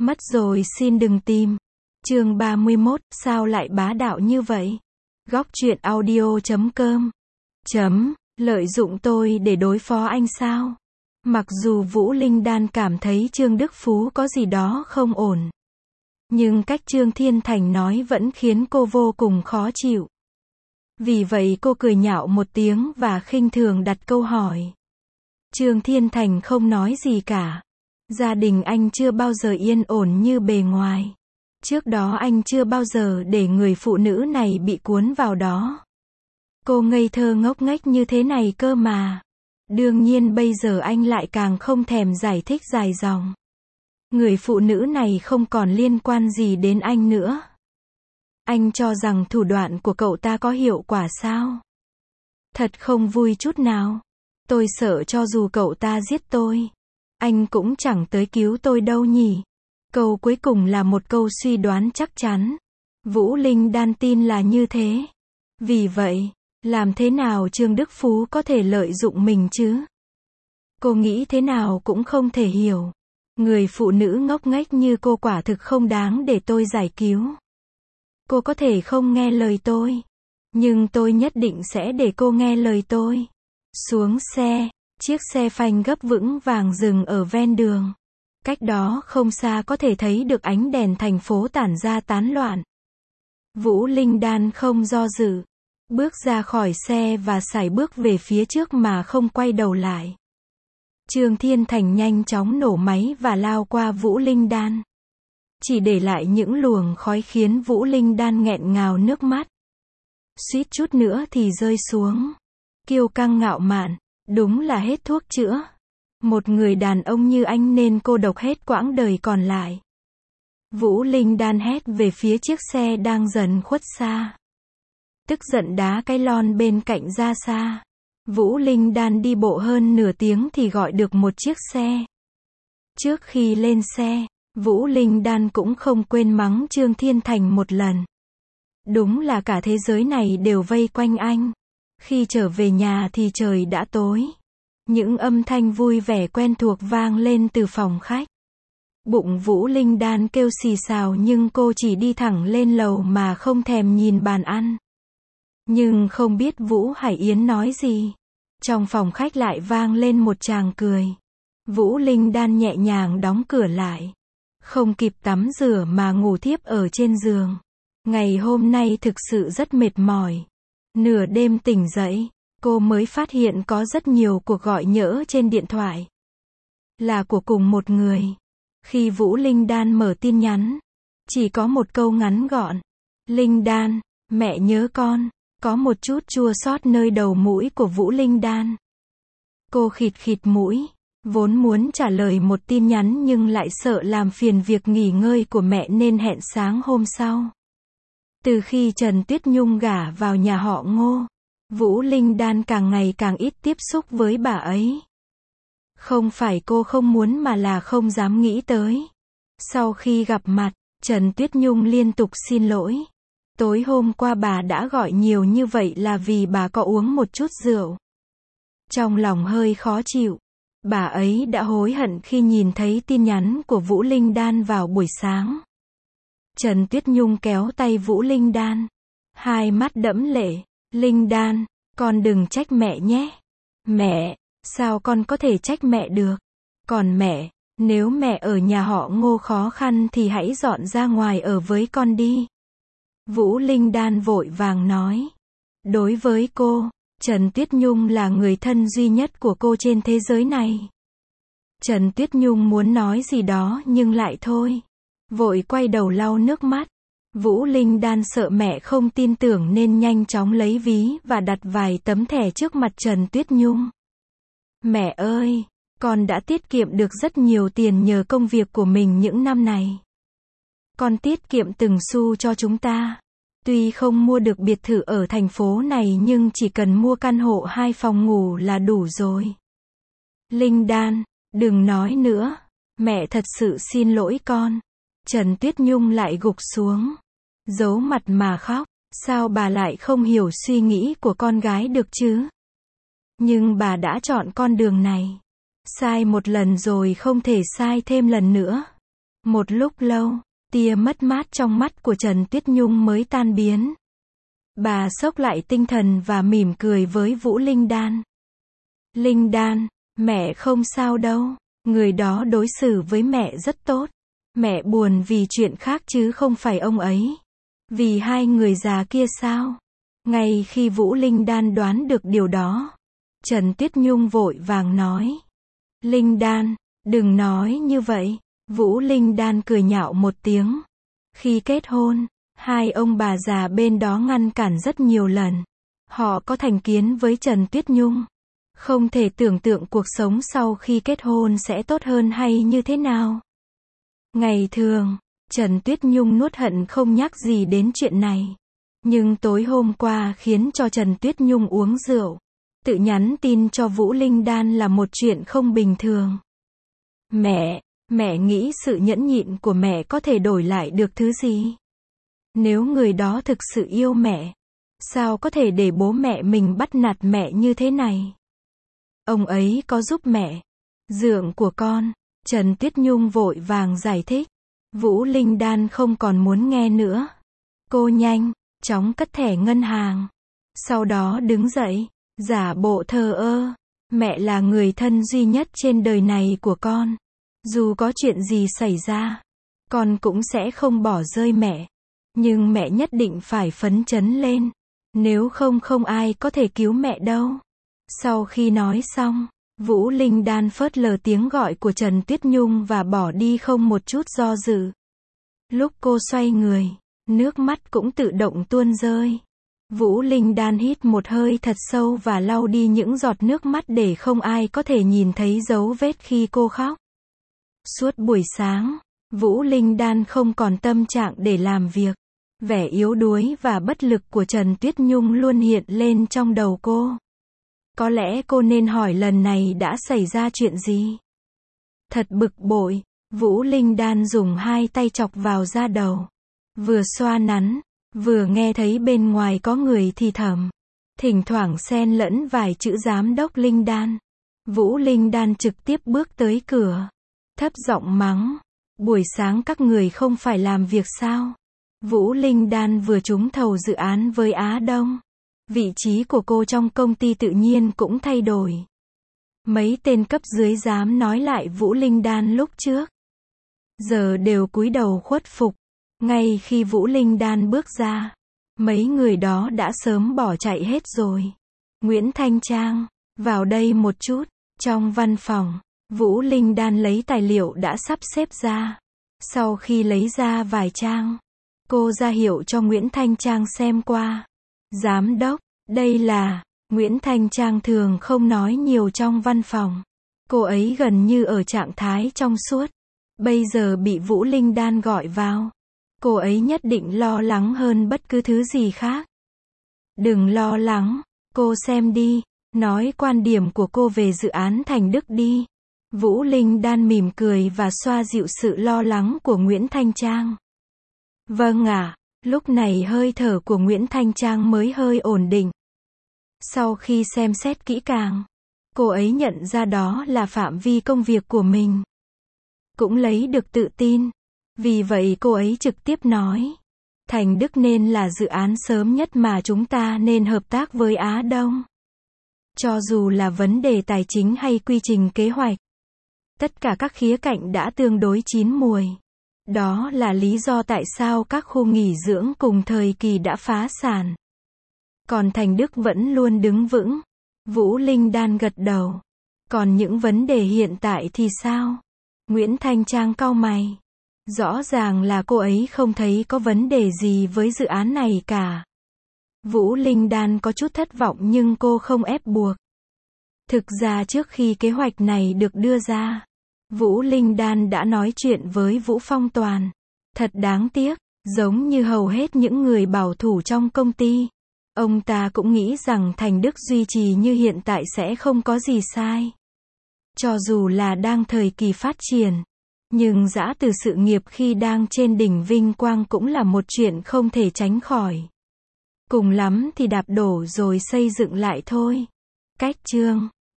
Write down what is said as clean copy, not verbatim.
Mất rồi xin đừng tìm. Chương 31, sao lại bá đạo như vậy? Góc truyện audio.com. Lợi dụng tôi để đối phó anh sao? Mặc dù Vũ Linh Đan cảm thấy Trương Đức Phú có gì đó không ổn, nhưng cách Trương Thiên Thành nói vẫn khiến cô vô cùng khó chịu. Vì vậy cô cười nhạo một tiếng và khinh thường đặt câu hỏi. Trương Thiên Thành không nói gì cả. Gia đình anh chưa bao giờ yên ổn như bề ngoài. Trước đó anh chưa bao giờ để người phụ nữ này bị cuốn vào đó. Cô ngây thơ ngốc nghếch như thế này cơ mà. Đương nhiên bây giờ anh lại càng không thèm giải thích dài dòng. Người phụ nữ này không còn liên quan gì đến anh nữa. Anh cho rằng thủ đoạn của cậu ta có hiệu quả sao? Thật không vui chút nào. Tôi sợ cho dù cậu ta giết tôi, anh cũng chẳng tới cứu tôi đâu nhỉ. Câu cuối cùng là một câu suy đoán chắc chắn. Vũ Linh Đan tin là như thế. Vì vậy, làm thế nào Trương Đức Phú có thể lợi dụng mình chứ? Cô nghĩ thế nào cũng không thể hiểu. Người phụ nữ ngốc nghếch như cô quả thực không đáng để tôi giải cứu. Cô có thể không nghe lời tôi, nhưng tôi nhất định sẽ để cô nghe lời tôi. Xuống xe, chiếc xe phanh gấp vững vàng dừng ở ven đường. Cách đó không xa có thể thấy được ánh đèn thành phố tản ra tán loạn. Vũ Linh Đan không do dự, bước ra khỏi xe và sải bước về phía trước mà không quay đầu lại. Trương Thiên Thành nhanh chóng nổ máy và lao qua Vũ Linh Đan. Chỉ để lại những luồng khói khiến Vũ Linh Đan nghẹn ngào nước mắt. Suýt chút nữa thì rơi xuống. Kiêu căng ngạo mạn, đúng là hết thuốc chữa. Một người đàn ông như anh nên cô độc hết quãng đời còn lại. Vũ Linh Đan hét về phía chiếc xe đang dần khuất xa. Tức giận đá cái lon bên cạnh ra xa. Vũ Linh Đan đi bộ hơn nửa tiếng thì gọi được một chiếc xe. Trước khi lên xe, Vũ Linh Đan cũng không quên mắng Trương Thiên Thành một lần. Đúng là cả thế giới này đều vây quanh anh. Khi trở về nhà thì trời đã tối. Những âm thanh vui vẻ quen thuộc vang lên từ phòng khách. Bụng Vũ Linh Đan kêu xì xào nhưng cô chỉ đi thẳng lên lầu mà không thèm nhìn bàn ăn. Nhưng không biết Vũ Hải Yến nói gì. Trong phòng khách lại vang lên một tràng cười. Vũ Linh Đan nhẹ nhàng đóng cửa lại. Không kịp tắm rửa mà ngủ thiếp ở trên giường. Ngày hôm nay thực sự rất mệt mỏi. Nửa đêm tỉnh dậy, cô mới phát hiện có rất nhiều cuộc gọi nhỡ trên điện thoại. Là của cùng một người. Khi Vũ Linh Đan mở tin nhắn, chỉ có một câu ngắn gọn. Linh Đan, mẹ nhớ con. Có một chút chua xót nơi đầu mũi của Vũ Linh Đan. Cô khịt khịt mũi, vốn muốn trả lời một tin nhắn nhưng lại sợ làm phiền việc nghỉ ngơi của mẹ nên hẹn sáng hôm sau. Từ khi Trần Tuyết Nhung gả vào nhà họ Ngô, Vũ Linh Đan càng ngày càng ít tiếp xúc với bà ấy. Không phải cô không muốn mà là không dám nghĩ tới. Sau khi gặp mặt, Trần Tuyết Nhung liên tục xin lỗi. Tối hôm qua bà đã gọi nhiều như vậy là vì bà có uống một chút rượu. Trong lòng hơi khó chịu, bà ấy đã hối hận khi nhìn thấy tin nhắn của Vũ Linh Đan vào buổi sáng. Trần Tuyết Nhung kéo tay Vũ Linh Đan, hai mắt đẫm lệ. Linh Đan, con đừng trách mẹ nhé. Mẹ, sao con có thể trách mẹ được? Còn mẹ, nếu mẹ ở nhà họ Ngô khó khăn thì hãy dọn ra ngoài ở với con đi. Vũ Linh Đan vội vàng nói. Đối với cô, Trần Tuyết Nhung là người thân duy nhất của cô trên thế giới này. Trần Tuyết Nhung muốn nói gì đó nhưng lại thôi. Vội quay đầu lau nước mắt. Vũ Linh Đan sợ mẹ không tin tưởng nên nhanh chóng lấy ví và đặt vài tấm thẻ trước mặt Trần Tuyết Nhung. Mẹ ơi, con đã tiết kiệm được rất nhiều tiền nhờ công việc của mình những năm này. Con tiết kiệm từng xu cho chúng ta. Tuy không mua được biệt thự ở thành phố này nhưng chỉ cần mua căn hộ 2 phòng ngủ là đủ rồi. Linh Đan, đừng nói nữa. Mẹ thật sự xin lỗi con. Trần Tuyết Nhung lại gục xuống. Giấu mặt mà khóc. Sao bà lại không hiểu suy nghĩ của con gái được chứ? Nhưng bà đã chọn con đường này. Sai một lần rồi không thể sai thêm lần nữa. Một lúc lâu, tia mất mát trong mắt của Trần Tuyết Nhung mới tan biến. Bà xốc lại tinh thần và mỉm cười với Vũ Linh Đan. Linh Đan, mẹ không sao đâu. Người đó đối xử với mẹ rất tốt. Mẹ buồn vì chuyện khác chứ không phải ông ấy. Vì hai người già kia sao? Ngay khi Vũ Linh Đan đoán được điều đó, Trần Tuyết Nhung vội vàng nói. Linh Đan, đừng nói như vậy. Vũ Linh Đan cười nhạo một tiếng. Khi kết hôn, hai ông bà già bên đó ngăn cản rất nhiều lần. Họ có thành kiến với Trần Tuyết Nhung. Không thể tưởng tượng cuộc sống sau khi kết hôn sẽ tốt hơn hay như thế nào. Ngày thường, Trần Tuyết Nhung nuốt hận không nhắc gì đến chuyện này. Nhưng tối hôm qua khiến cho Trần Tuyết Nhung uống rượu. Tự nhắn tin cho Vũ Linh Đan là một chuyện không bình thường. Mẹ nghĩ sự nhẫn nhịn của mẹ có thể đổi lại được thứ gì? Nếu người đó thực sự yêu mẹ, sao có thể để bố mẹ mình bắt nạt mẹ như thế này? Ông ấy có giúp mẹ. Dượng của con. Trần Tuyết Nhung vội vàng giải thích. Vũ Linh Đan không còn muốn nghe nữa. Cô nhanh chóng cất thẻ ngân hàng. Sau đó đứng dậy, giả bộ thờ ơ. Mẹ là người thân duy nhất trên đời này của con. Dù có chuyện gì xảy ra, con cũng sẽ không bỏ rơi mẹ. Nhưng mẹ nhất định phải phấn chấn lên. Nếu không ai có thể cứu mẹ đâu. Sau khi nói xong, Vũ Linh Đan phớt lờ tiếng gọi của Trần Tuyết Nhung và bỏ đi không một chút do dự. Lúc cô xoay người, nước mắt cũng tự động tuôn rơi. Vũ Linh Đan hít một hơi thật sâu và lau đi những giọt nước mắt để không ai có thể nhìn thấy dấu vết khi cô khóc. Suốt buổi sáng, Vũ Linh Đan không còn tâm trạng để làm việc. Vẻ yếu đuối và bất lực của Trần Tuyết Nhung luôn hiện lên trong đầu cô. Có lẽ cô nên hỏi lần này đã xảy ra chuyện gì. Thật bực bội, Vũ Linh Đan dùng hai tay chọc vào da đầu. Vừa xoa nắn, vừa nghe thấy bên ngoài có người thì thầm. Thỉnh thoảng xen lẫn vài chữ giám đốc Linh Đan. Vũ Linh Đan trực tiếp bước tới cửa. Thấp giọng mắng. Buổi sáng các người không phải làm việc sao? Vũ Linh Đan vừa trúng thầu dự án với Á Đông. Vị trí của cô trong công ty tự nhiên cũng thay đổi. Mấy tên cấp dưới dám nói lại Vũ Linh Đan lúc trước. Giờ đều cúi đầu khuất phục. Ngay khi Vũ Linh Đan bước ra, mấy người đó đã sớm bỏ chạy hết rồi. Nguyễn Thanh Trang, vào đây một chút. Trong văn phòng, Vũ Linh Đan lấy tài liệu đã sắp xếp ra. Sau khi lấy ra vài trang, cô ra hiệu cho Nguyễn Thanh Trang xem qua. Giám đốc, đây là... Nguyễn Thanh Trang thường không nói nhiều trong văn phòng. Cô ấy gần như ở trạng thái trong suốt. Bây giờ bị Vũ Linh Đan gọi vào. Cô ấy nhất định lo lắng hơn bất cứ thứ gì khác. Đừng lo lắng, cô xem đi. Nói quan điểm của cô về dự án Thành Đức đi. Vũ Linh Đan mỉm cười và xoa dịu sự lo lắng của Nguyễn Thanh Trang. Vâng ạ. Lúc này hơi thở của Nguyễn Thanh Trang mới hơi ổn định. Sau khi xem xét kỹ càng, cô ấy nhận ra đó là phạm vi công việc của mình. Cũng lấy được tự tin. Vì vậy cô ấy trực tiếp nói. Thành Đức nên là dự án sớm nhất mà chúng ta nên hợp tác với Á Đông. Cho dù là vấn đề tài chính hay quy trình kế hoạch. Tất cả các khía cạnh đã tương đối chín muồi. Đó là lý do tại sao các khu nghỉ dưỡng cùng thời kỳ đã phá sản. Còn Thành Đức vẫn luôn đứng vững. Vũ Linh Đan gật đầu. Còn những vấn đề hiện tại thì sao? Nguyễn Thanh Trang cau mày. Rõ ràng là cô ấy không thấy có vấn đề gì với dự án này cả. Vũ Linh Đan có chút thất vọng nhưng cô không ép buộc. Thực ra trước khi kế hoạch này được đưa ra, Vũ Linh Đan đã nói chuyện với Vũ Phong Toàn. Thật đáng tiếc, giống như hầu hết những người bảo thủ trong công ty. Ông ta cũng nghĩ rằng Thành Đức duy trì như hiện tại sẽ không có gì sai. Cho dù là đang thời kỳ phát triển. Nhưng giã từ sự nghiệp khi đang trên đỉnh vinh quang cũng là một chuyện không thể tránh khỏi. Cùng lắm thì đạp đổ rồi xây dựng lại thôi. Cách chương